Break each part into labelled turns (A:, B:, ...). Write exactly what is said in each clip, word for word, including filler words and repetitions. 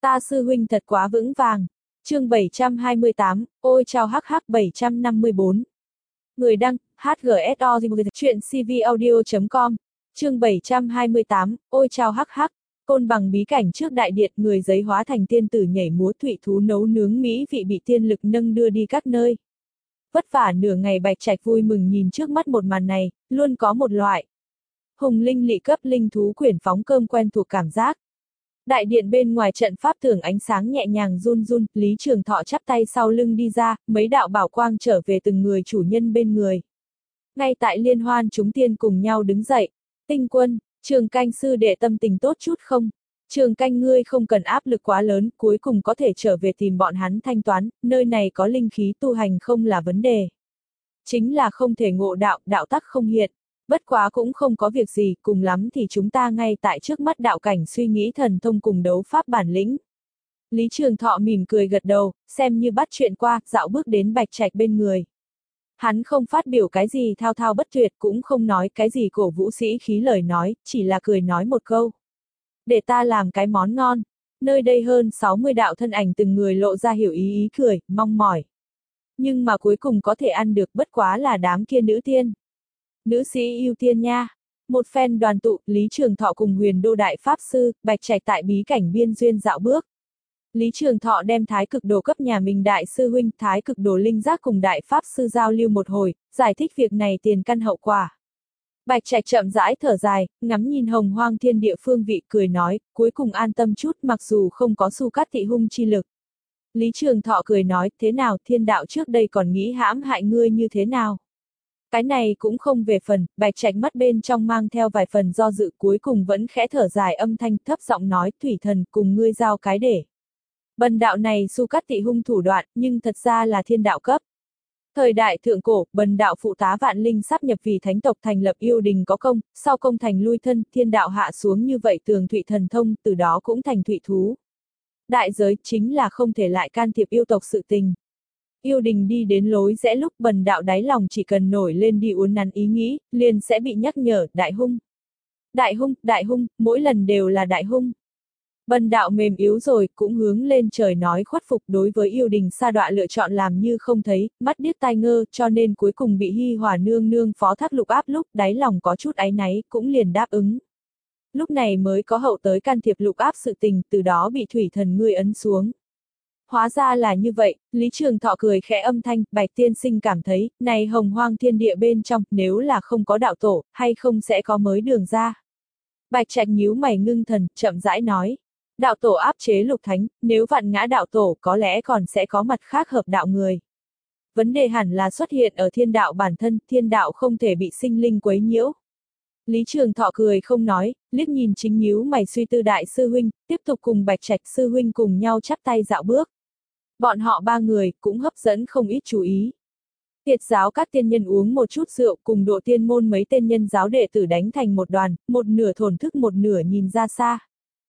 A: Ta sư huynh thật quá vững vàng. Chương bảy trăm hai mươi tám, ôi chao hắc hắc bảy trăm năm mươi bốn. Người đăng, hát giê ét o chuyện c v audio chấm com. Chương bảy trăm hai mươi tám, ôi chao hắc hắc. Côn Bằng bí cảnh trước đại điện, người giấy hóa thành tiên tử nhảy múa, thụy thú nấu nướng mỹ vị bị tiên lực nâng đưa đi các nơi. Vất vả nửa ngày Bạch Trạch vui mừng nhìn trước mắt một màn này, luôn có một loại hùng linh lị cấp linh thú quyển phóng cơm quen thuộc cảm giác. Đại điện bên ngoài trận pháp tường ánh sáng nhẹ nhàng run run, Lý Trường Thọ chắp tay sau lưng đi ra, mấy đạo bảo quang trở về từng người chủ nhân bên người. Ngay tại liên hoan chúng tiên cùng nhau đứng dậy. Tinh Quân, Trường Canh sư đệ tâm tình tốt chút không? Trường Canh ngươi không cần áp lực quá lớn, cuối cùng có thể trở về tìm bọn hắn thanh toán, nơi này có linh khí tu hành không là vấn đề. Chính là không thể ngộ đạo, đạo tắc không hiện. Bất quá cũng không có việc gì, cùng lắm thì chúng ta ngay tại trước mắt đạo cảnh suy nghĩ thần thông cùng đấu pháp bản lĩnh. Lý Trường Thọ mỉm cười gật đầu, xem như bắt chuyện qua, dạo bước đến Bạch Trạch bên người. Hắn không phát biểu cái gì thao thao bất tuyệt, cũng không nói cái gì cổ vũ sĩ khí lời nói, chỉ là cười nói một câu. Để ta làm cái món ngon. Nơi đây hơn sáu mươi đạo thân ảnh từng người lộ ra hiểu ý ý cười, mong mỏi. Nhưng mà cuối cùng có thể ăn được bất quá là đám kia nữ tiên. Nữ sĩ ưu tiên nha. Một phen đoàn tụ, Lý Trường Thọ cùng Huyền Đô Đại Pháp Sư, Bạch Trạch tại bí cảnh biên duyên dạo bước. Lý Trường Thọ đem Thái Cực Đồ cấp nhà mình Đại Sư Huynh Thái Cực Đồ Linh Giác cùng Đại Pháp Sư giao lưu một hồi, giải thích việc này tiền căn hậu quả. Bạch Trạch chậm rãi thở dài, ngắm nhìn hồng hoang thiên địa phương vị cười nói, cuối cùng an tâm chút mặc dù không có Su Cát Thị hung chi lực. Lý Trường Thọ cười nói, thế nào thiên đạo trước đây còn nghĩ hãm hại ngươi như thế nào? Cái này cũng không về phần, Bạch Trạch mắt bên trong mang theo vài phần do dự cuối cùng vẫn khẽ thở dài âm thanh thấp giọng nói, thủy thần cùng ngươi giao cái để. Bần đạo này Su Cát Thị hung thủ đoạn, nhưng thật ra là thiên đạo cấp. Thời đại thượng cổ, bần đạo phụ tá vạn linh sắp nhập vì thánh tộc thành lập yêu đình có công, sau công thành lui thân, thiên đạo hạ xuống như vậy tường thụy thần thông, từ đó cũng thành thụy thú. Đại giới chính là không thể lại can thiệp yêu tộc sự tình. Yêu đình đi đến lối rẽ lúc bần đạo đáy lòng chỉ cần nổi lên đi uốn nắn ý nghĩ, liền sẽ bị nhắc nhở, đại hung. Đại hung, đại hung, mỗi lần đều là đại hung. Bần đạo mềm yếu rồi, cũng hướng lên trời nói khuất phục đối với yêu đình sa đọa lựa chọn làm như không thấy, mắt điếc tai ngơ, cho nên cuối cùng bị Hi Hòa nương nương phó thác lục áp lúc đáy lòng có chút áy náy, cũng liền đáp ứng. Lúc này mới có hậu tới can thiệp lục áp sự tình, từ đó bị thủy thần ngươi ấn xuống. Hóa ra là như vậy, Lý Trường Thọ cười khẽ âm thanh, Bạch tiên sinh cảm thấy, này hồng hoang thiên địa bên trong, nếu là không có đạo tổ, hay không sẽ có mới đường ra. Bạch Trạch nhíu mày ngưng thần, chậm rãi nói. Đạo tổ áp chế lục thánh, nếu vạn ngã đạo tổ có lẽ còn sẽ có mặt khác hợp đạo người. Vấn đề hẳn là xuất hiện ở thiên đạo bản thân, thiên đạo không thể bị sinh linh quấy nhiễu. Lý Trường Thọ cười không nói, liếc nhìn chính nhíu mày suy tư Đại Sư Huynh, tiếp tục cùng Bạch Trạch Sư Huynh cùng nhau chắp tay dạo bước. Bọn họ ba người cũng hấp dẫn không ít chú ý. Tiệt giáo các tiên nhân uống một chút rượu cùng độ tiên môn mấy tên nhân giáo đệ tử đánh thành một đoàn, một nửa thổn thức một nửa nhìn ra xa.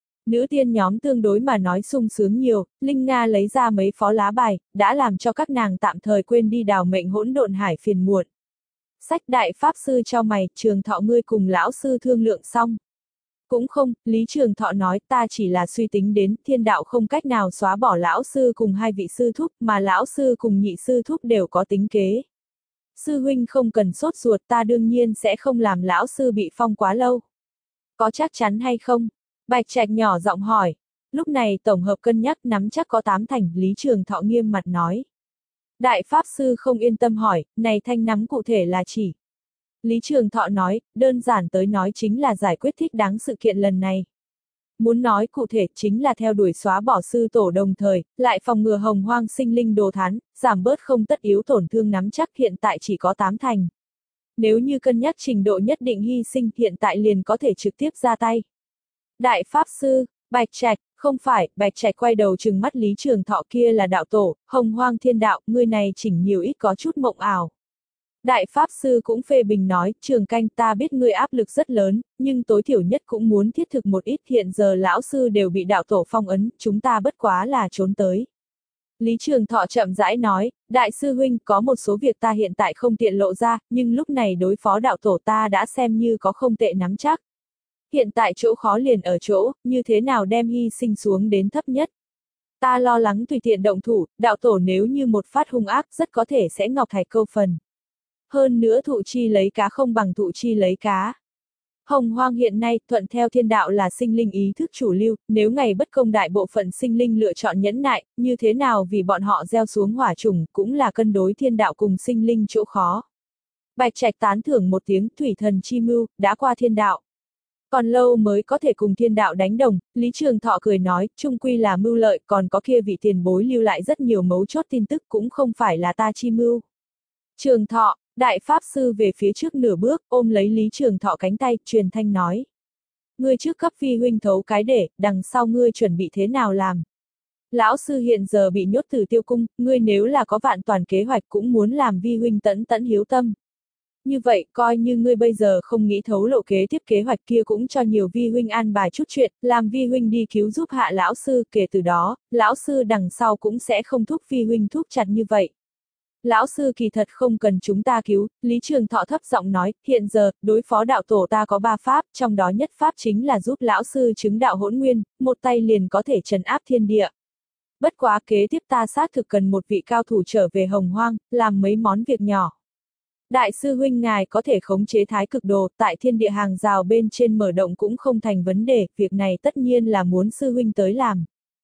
A: Nữ tiên nhóm tương đối mà nói sung sướng nhiều, Linh Nga lấy ra mấy phó lá bài, đã làm cho các nàng tạm thời quên đi đào mệnh hỗn độn hải phiền muộn. Sách Đại Pháp Sư cho mày, Trường Thọ ngươi cùng lão sư thương lượng xong. Cũng không, Lý Trường Thọ nói ta chỉ là suy tính đến thiên đạo không cách nào xóa bỏ lão sư cùng hai vị sư thúc mà lão sư cùng nhị sư thúc đều có tính kế. Sư huynh không cần sốt ruột ta đương nhiên sẽ không làm lão sư bị phong quá lâu. Có chắc chắn hay không? Bạch Trạch nhỏ giọng hỏi. Lúc này tổng hợp cân nhắc nắm chắc có tám thành, Lý Trường Thọ nghiêm mặt nói. Đại Pháp Sư không yên tâm hỏi, này thanh nắm cụ thể là chỉ. Lý Trường Thọ nói, đơn giản tới nói chính là giải quyết thích đáng sự kiện lần này. Muốn nói cụ thể chính là theo đuổi xóa bỏ sư tổ đồng thời, lại phòng ngừa hồng hoang sinh linh đồ thán, giảm bớt không tất yếu tổn thương nắm chắc hiện tại chỉ có tám thành. Nếu như cân nhắc trình độ nhất định hy sinh hiện tại liền có thể trực tiếp ra tay. Đại Pháp Sư, Bạch Trạch, không phải, Bạch Trạch quay đầu trừng mắt Lý Trường Thọ kia là đạo tổ, hồng hoang thiên đạo, người này chỉnh nhiều ít có chút mộng ảo. Đại Pháp Sư cũng phê bình nói, Trường Canh ta biết ngươi áp lực rất lớn, nhưng tối thiểu nhất cũng muốn thiết thực một ít hiện giờ lão sư đều bị đạo tổ phong ấn, chúng ta bất quá là trốn tới. Lý Trường Thọ chậm rãi nói, Đại sư huynh có một số việc ta hiện tại không tiện lộ ra, nhưng lúc này đối phó đạo tổ ta đã xem như có không tệ nắm chắc. Hiện tại chỗ khó liền ở chỗ, như thế nào đem hy sinh xuống đến thấp nhất. Ta lo lắng tùy tiện động thủ, đạo tổ nếu như một phát hung ác rất có thể sẽ ngọc thạch câu phần. Hơn nữa thụ chi lấy cá không bằng thụ chi lấy cá. Hồng Hoang hiện nay, thuận theo thiên đạo là sinh linh ý thức chủ lưu, nếu ngày bất công đại bộ phận sinh linh lựa chọn nhẫn nại, như thế nào vì bọn họ gieo xuống hỏa trùng, cũng là cân đối thiên đạo cùng sinh linh chỗ khó. Bạch Trạch tán thưởng một tiếng, thủy thần chi mưu, đã qua thiên đạo. Còn lâu mới có thể cùng thiên đạo đánh đồng, Lý Trường Thọ cười nói, chung quy là mưu lợi, còn có kia vị tiền bối lưu lại rất nhiều mấu chốt tin tức cũng không phải là ta chi mưu. Trường Thọ, Đại Pháp Sư về phía trước nửa bước, ôm lấy Lý Trường Thọ cánh tay, truyền thanh nói. Ngươi trước cấp vi huynh thấu cái để, đằng sau ngươi chuẩn bị thế nào làm. Lão sư hiện giờ bị nhốt từ tiêu cung, ngươi nếu là có vạn toàn kế hoạch cũng muốn làm vi huynh tẫn tẫn hiếu tâm. Như vậy, coi như ngươi bây giờ không nghĩ thấu lộ kế tiếp kế hoạch kia cũng cho nhiều vi huynh an bài chút chuyện, làm vi huynh đi cứu giúp hạ lão sư, kể từ đó, lão sư đằng sau cũng sẽ không thúc vi huynh thúc chặt như vậy. Lão sư kỳ thật không cần chúng ta cứu, Lý Trường Thọ thấp giọng nói, hiện giờ, đối phó đạo tổ ta có ba pháp, trong đó nhất pháp chính là giúp lão sư chứng đạo hỗn nguyên, một tay liền có thể trấn áp thiên địa. Bất quá kế tiếp ta xác thực cần một vị cao thủ trở về Hồng Hoang, làm mấy món việc nhỏ. Đại sư huynh ngài có thể khống chế thái cực đồ, tại thiên địa hàng rào bên trên mở động cũng không thành vấn đề, việc này tất nhiên là muốn sư huynh tới làm.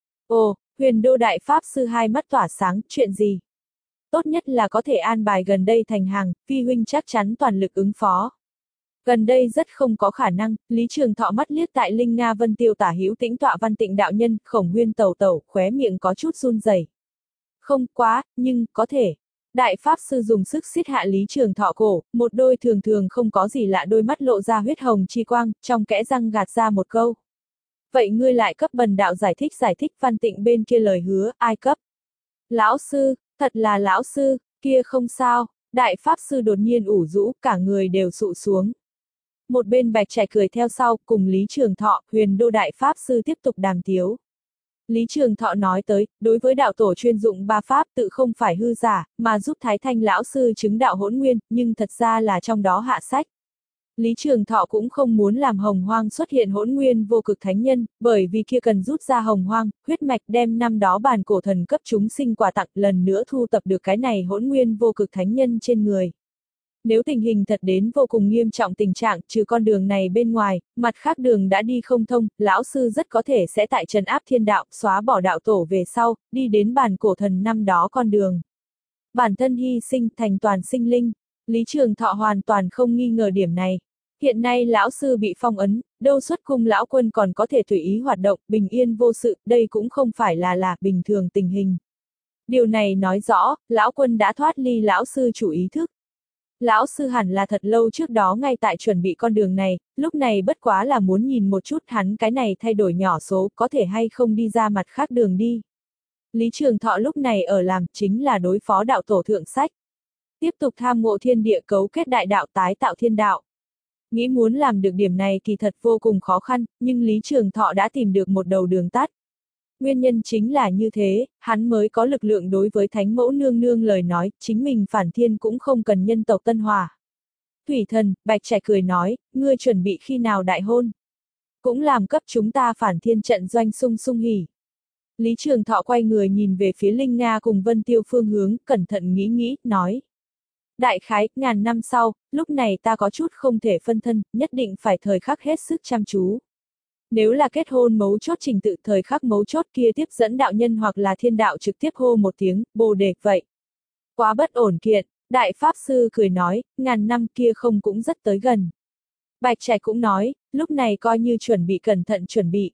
A: Ồ, Huyền Đô Đại Pháp Sư hai mắt tỏa sáng, chuyện gì? Tốt nhất là có thể an bài gần đây thành hàng, vi huynh chắc chắn toàn lực ứng phó. Gần đây rất không có khả năng, Lý Trường Thọ mắt liếc tại Linh Nga Vân Tiêu tả hữu tĩnh tọa Văn Tịnh đạo nhân, Khổng Huyên tẩu tẩu, khóe miệng có chút run rẩy. Không quá, nhưng, có thể. Đại Pháp Sư dùng sức siết hạ Lý Trường Thọ cổ, một đôi thường thường không có gì lạ đôi mắt lộ ra huyết hồng chi quang, trong kẽ răng gạt ra một câu. Vậy ngươi lại cấp bần đạo giải thích giải thích Văn Tịnh bên kia lời hứa, ai cấp? Lão sư, thật là lão sư, kia không sao, Đại Pháp Sư đột nhiên ủ rũ, cả người đều sụ xuống. Một bên Bạch Trạch cười theo sau, cùng Lý Trường Thọ, Huyền Đô Đại Pháp Sư tiếp tục đàm tiếu. Lý Trường Thọ nói tới, đối với đạo tổ chuyên dụng ba pháp tự không phải hư giả, mà giúp Thái Thanh lão sư chứng đạo hỗn nguyên, nhưng thật ra là trong đó hạ sách. Lý Trường Thọ cũng không muốn làm Hồng Hoang xuất hiện hỗn nguyên vô cực thánh nhân, bởi vì kia cần rút ra Hồng Hoang, huyết mạch đem năm đó bàn cổ thần cấp chúng sinh quà tặng lần nữa thu tập được cái này hỗn nguyên vô cực thánh nhân trên người. Nếu tình hình thật đến vô cùng nghiêm trọng tình trạng, trừ con đường này bên ngoài, mặt khác đường đã đi không thông, lão sư rất có thể sẽ tại trấn áp thiên đạo, xóa bỏ đạo tổ về sau, đi đến bàn cổ thần năm đó con đường. Bản thân hy sinh thành toàn sinh linh, Lý Trường Thọ hoàn toàn không nghi ngờ điểm này. Hiện nay lão sư bị phong ấn, đâu xuất cung lão quân còn có thể tùy ý hoạt động, bình yên vô sự, đây cũng không phải là là bình thường tình hình. Điều này nói rõ, lão quân đã thoát ly lão sư chủ ý thức. Lão sư hẳn là thật lâu trước đó ngay tại chuẩn bị con đường này, lúc này bất quá là muốn nhìn một chút hắn cái này thay đổi nhỏ số có thể hay không đi ra mặt khác đường đi. Lý Trường Thọ lúc này ở làm chính là đối phó đạo tổ thượng sách. Tiếp tục tham ngộ thiên địa cấu kết đại đạo tái tạo thiên đạo. Nghĩ muốn làm được điểm này thì thật vô cùng khó khăn, nhưng Lý Trường Thọ đã tìm được một đầu đường tắt. Nguyên nhân chính là như thế, hắn mới có lực lượng đối với Thánh Mẫu Nương Nương lời nói, chính mình phản thiên cũng không cần nhân tộc tân hòa. Thủy thần, Bạch Trạch cười nói, ngươi chuẩn bị khi nào đại hôn? Cũng làm cấp chúng ta phản thiên trận doanh sung sung hỉ. Lý Trường Thọ quay người nhìn về phía Linh Nga cùng Vân Tiêu phương hướng, cẩn thận nghĩ nghĩ, nói. Đại khái, ngàn năm sau, lúc này ta có chút không thể phân thân, nhất định phải thời khắc hết sức chăm chú. Nếu là kết hôn mấu chốt trình tự thời khắc mấu chốt kia tiếp dẫn đạo nhân hoặc là thiên đạo trực tiếp hô một tiếng, bồ đề, vậy. Quá bất ổn kiện, Đại Pháp Sư cười nói, ngàn năm kia không cũng rất tới gần. Bạch Trạch cũng nói, lúc này coi như chuẩn bị cẩn thận chuẩn bị.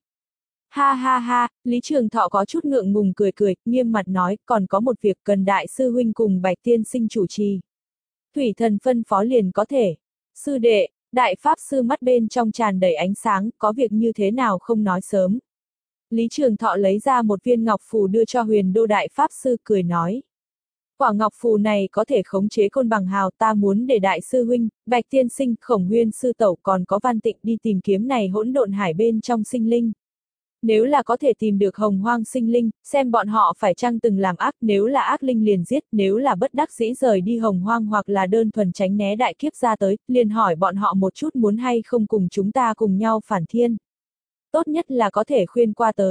A: Ha ha ha, Lý Trường Thọ có chút ngượng ngùng cười cười, nghiêm mặt nói, còn có một việc cần Đại Sư Huynh cùng Bạch Tiên Sinh chủ trì. Thủy thần phân phó liền có thể. Sư đệ, Đại Pháp Sư mắt bên trong tràn đầy ánh sáng, có việc như thế nào không nói sớm. Lý Trường Thọ lấy ra một viên ngọc phù đưa cho Huyền Đô Đại Pháp Sư cười nói. Quả ngọc phù này có thể khống chế côn bằng hào, ta muốn để Đại Sư Huynh, Bạch Tiên Sinh, Khổng Huyên Sư Tẩu còn có Văn Tịnh đi tìm kiếm này hỗn độn hải bên trong sinh linh. Nếu là có thể tìm được Hồng Hoang sinh linh, xem bọn họ phải chăng từng làm ác, nếu là ác linh liền giết, nếu là bất đắc dĩ rời đi Hồng Hoang hoặc là đơn thuần tránh né đại kiếp ra tới, liền hỏi bọn họ một chút muốn hay không cùng chúng ta cùng nhau phản thiên. Tốt nhất là có thể khuyên qua tới.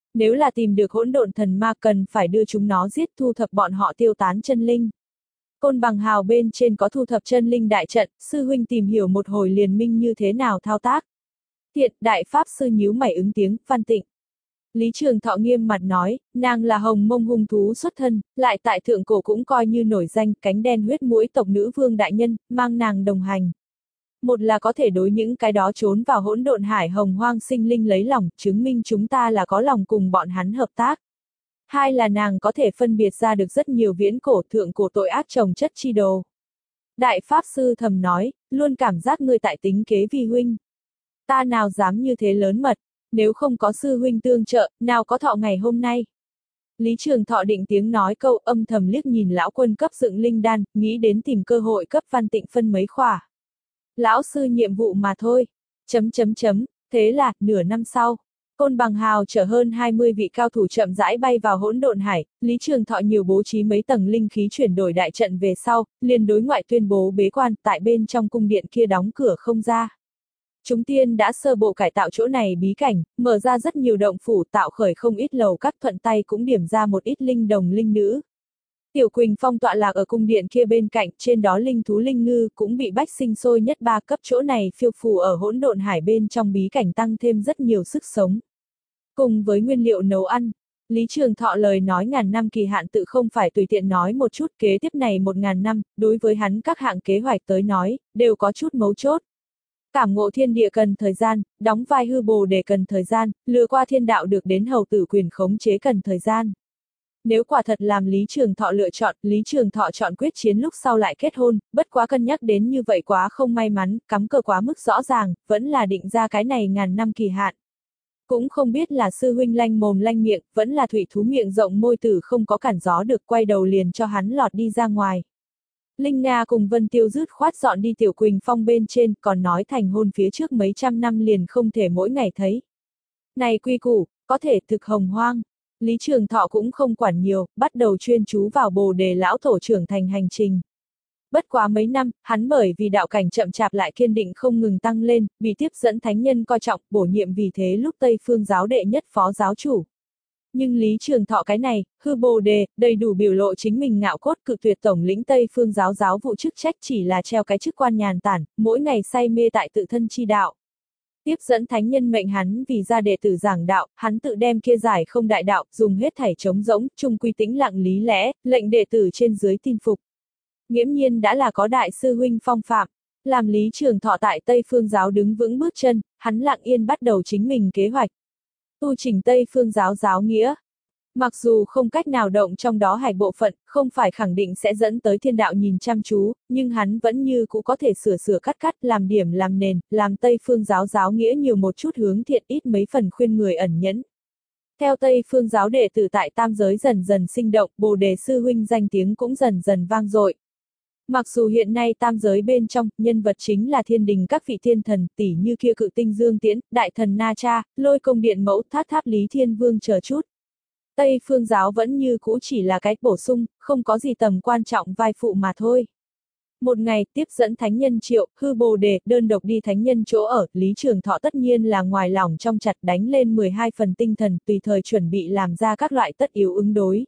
A: Nếu là tìm được hỗn độn thần ma cần phải đưa chúng nó giết thu thập bọn họ tiêu tán chân linh. Côn bằng hào bên trên có thu thập chân linh đại trận, sư huynh tìm hiểu một hồi liền minh như thế nào thao tác. Thiện, đại pháp sư nhíu mày ứng tiếng, Văn Tịnh. Lý Trường Thọ nghiêm mặt nói, nàng là hồng mông hung thú xuất thân, lại tại thượng cổ cũng coi như nổi danh, cánh đen huyết mũi tộc nữ vương đại nhân, mang nàng đồng hành. Một là có thể đối những cái đó trốn vào hỗn độn hải hồng hoang sinh linh lấy lòng, chứng minh chúng ta là có lòng cùng bọn hắn hợp tác. Hai là nàng có thể phân biệt ra được rất nhiều viễn cổ thượng cổ tội ác trồng chất chi đồ. Đại Pháp Sư thầm nói, luôn cảm giác ngươi tại tính kế vi huynh. Ta nào dám như thế lớn mật, nếu không có sư huynh tương trợ, nào có thọ ngày hôm nay. Lý Trường Thọ định tiếng nói câu âm thầm liếc nhìn lão quân cấp dựng linh đan, nghĩ đến tìm cơ hội cấp Văn Tịnh phân mấy khỏa. Lão sư nhiệm vụ mà thôi. Chấm chấm chấm, thế là, nửa năm sau. Côn bằng hào chở hơn hai mươi vị cao thủ chậm rãi bay vào hỗn độn hải, Lý Trường Thọ nhiều bố trí mấy tầng linh khí chuyển đổi đại trận về sau, liền đối ngoại tuyên bố bế quan, tại bên trong cung điện kia đóng cửa không ra. Chúng tiên đã sơ bộ cải tạo chỗ này bí cảnh, mở ra rất nhiều động phủ tạo khởi không ít lầu các thuận tay cũng điểm ra một ít linh đồng linh nữ. Tiểu Quỳnh Phong tọa lạc ở cung điện kia bên cạnh, trên đó linh thú linh ngư cũng bị bách sinh sôi nhất ba cấp chỗ này phiêu phù ở hỗn độn hải bên trong bí cảnh tăng thêm rất nhiều sức sống. Cùng với nguyên liệu nấu ăn, Lý Trường Thọ lời nói ngàn năm kỳ hạn tự không phải tùy tiện nói một chút kế tiếp này một ngàn năm, đối với hắn các hạng kế hoạch tới nói, đều có chút mấu chốt. Cảm ngộ thiên địa cần thời gian, đóng vai hư bồ đề cần thời gian, lừa qua thiên đạo được đến hầu tử quyền khống chế cần thời gian. Nếu quả thật làm Lý Trường Thọ lựa chọn, Lý Trường Thọ chọn quyết chiến lúc sau lại kết hôn, bất quá cân nhắc đến như vậy quá không may mắn, cắm cờ quá mức rõ ràng, vẫn là định ra cái này ngàn năm kỳ hạn. Cũng không biết là sư huynh lanh mồm lanh miệng, vẫn là thủy thú miệng rộng môi tử không có cản gió được quay đầu liền cho hắn lọt đi ra ngoài. Linh Nga cùng Vân Tiêu dứt khoát dọn đi Tiểu Quỳnh Phong bên trên, còn nói thành hôn phía trước mấy trăm năm liền không thể mỗi ngày thấy. Này quy củ, có thể thực hồng hoang. Lý Trường Thọ cũng không quản nhiều, bắt đầu chuyên chú vào bồ đề lão tổ trưởng thành hành trình. Bất quá mấy năm, hắn bởi vì đạo cảnh chậm chạp lại kiên định không ngừng tăng lên, vì tiếp dẫn thánh nhân coi trọng, bổ nhiệm vì thế lúc Tây Phương giáo đệ nhất phó giáo chủ. Nhưng Lý Trường Thọ cái này, hư bồ đề, đầy đủ biểu lộ chính mình ngạo cốt cự tuyệt tổng lĩnh Tây Phương giáo giáo vụ chức trách chỉ là treo cái chức quan nhàn tản, mỗi ngày say mê tại tự thân chi đạo. Tiếp dẫn thánh nhân mệnh hắn vì ra đệ tử giảng đạo, hắn tự đem kia giải không đại đạo, dùng hết thảy trống rỗng, trung quy tĩnh lặng lý lẽ, lệnh đệ tử trên dưới tin phục. Nghiễm nhiên đã là có đại sư huynh phong phạm, làm Lý Trường Thọ tại Tây Phương giáo đứng vững bước chân, hắn lặng yên bắt đầu chính mình kế hoạch. Tu trình Tây Phương giáo giáo nghĩa. Mặc dù không cách nào động trong đó hạch bộ phận, không phải khẳng định sẽ dẫn tới thiên đạo nhìn chăm chú, nhưng hắn vẫn như cũng có thể sửa sửa cắt cắt, làm điểm làm nền, làm Tây Phương giáo giáo nghĩa nhiều một chút hướng thiện ít mấy phần khuyên người ẩn nhẫn. Theo Tây Phương giáo đệ tử tại tam giới dần dần sinh động, Bồ Đề sư huynh danh tiếng cũng dần dần vang dội. Mặc dù hiện nay tam giới bên trong, nhân vật chính là thiên đình các vị thiên thần, tỷ như kia cự tinh Dương Tiễn, đại thần Na Cha, lôi công điện mẫu tháp tháp Lý Thiên Vương chờ chút. Tây Phương giáo vẫn như cũ chỉ là cái bổ sung, không có gì tầm quan trọng vai phụ mà thôi. Một ngày, tiếp dẫn thánh nhân Triệu, hư bồ đề, đơn độc đi thánh nhân chỗ ở, Lý Trường Thọ tất nhiên là ngoài lòng trong chặt đánh lên mười hai phần tinh thần, tùy thời chuẩn bị làm ra các loại tất yếu ứng đối.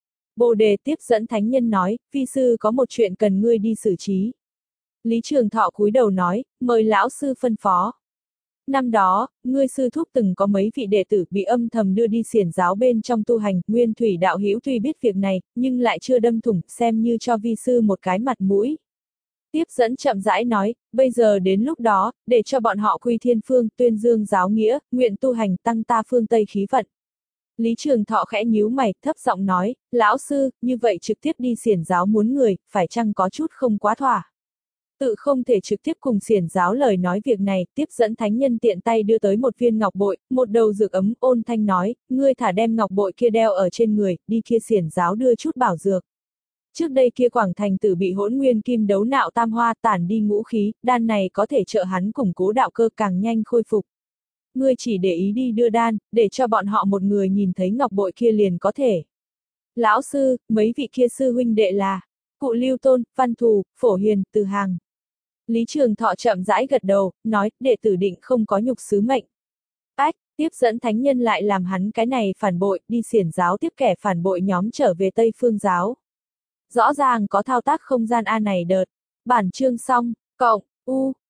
A: Bồ đề tiếp dẫn thánh nhân nói, vi sư có một chuyện cần ngươi đi xử trí. Lý Trường Thọ cúi đầu nói, mời lão sư phân phó. Năm đó, ngươi sư thúc từng có mấy vị đệ tử bị âm thầm đưa đi xiển giáo bên trong tu hành, Nguyên Thủy đạo hữu tuy biết việc này, nhưng lại chưa đâm thủng, xem như cho vi sư một cái mặt mũi. Tiếp dẫn chậm rãi nói, bây giờ đến lúc đó, để cho bọn họ quy thiên phương, tuyên dương giáo nghĩa, nguyện tu hành, tăng ta phương Tây khí vận. Lý Trường Thọ khẽ nhíu mày, thấp giọng nói, lão sư, như vậy trực tiếp đi xiển giáo muốn người, phải chăng có chút không quá thỏa. Tự không thể trực tiếp cùng xiển giáo lời nói việc này, tiếp dẫn thánh nhân tiện tay đưa tới một viên ngọc bội, một đầu dược ấm, ôn thanh nói, ngươi thả đem ngọc bội kia đeo ở trên người, đi kia xiển giáo đưa chút bảo dược. Trước đây kia Quảng Thành Tử bị hỗn nguyên kim đấu nạo tam hoa tản đi ngũ khí, đan này có thể trợ hắn củng cố đạo cơ càng nhanh khôi phục. Ngươi chỉ để ý đi đưa đan, để cho bọn họ một người nhìn thấy ngọc bội kia liền có thể. Lão sư, mấy vị kia sư huynh đệ là Cụ Lưu Tôn, Văn Thù, Phổ Hiền, Từ Hàng. Lý Trường Thọ chậm rãi gật đầu, nói, đệ tử định không có nhục sứ mệnh. Ách, Tiếp dẫn thánh nhân lại làm hắn cái này phản bội, đi xiển giáo tiếp kẻ phản bội nhóm trở về Tây Phương giáo. Rõ ràng có thao tác không gian A này đợt. Bản chương xong, cộng, u.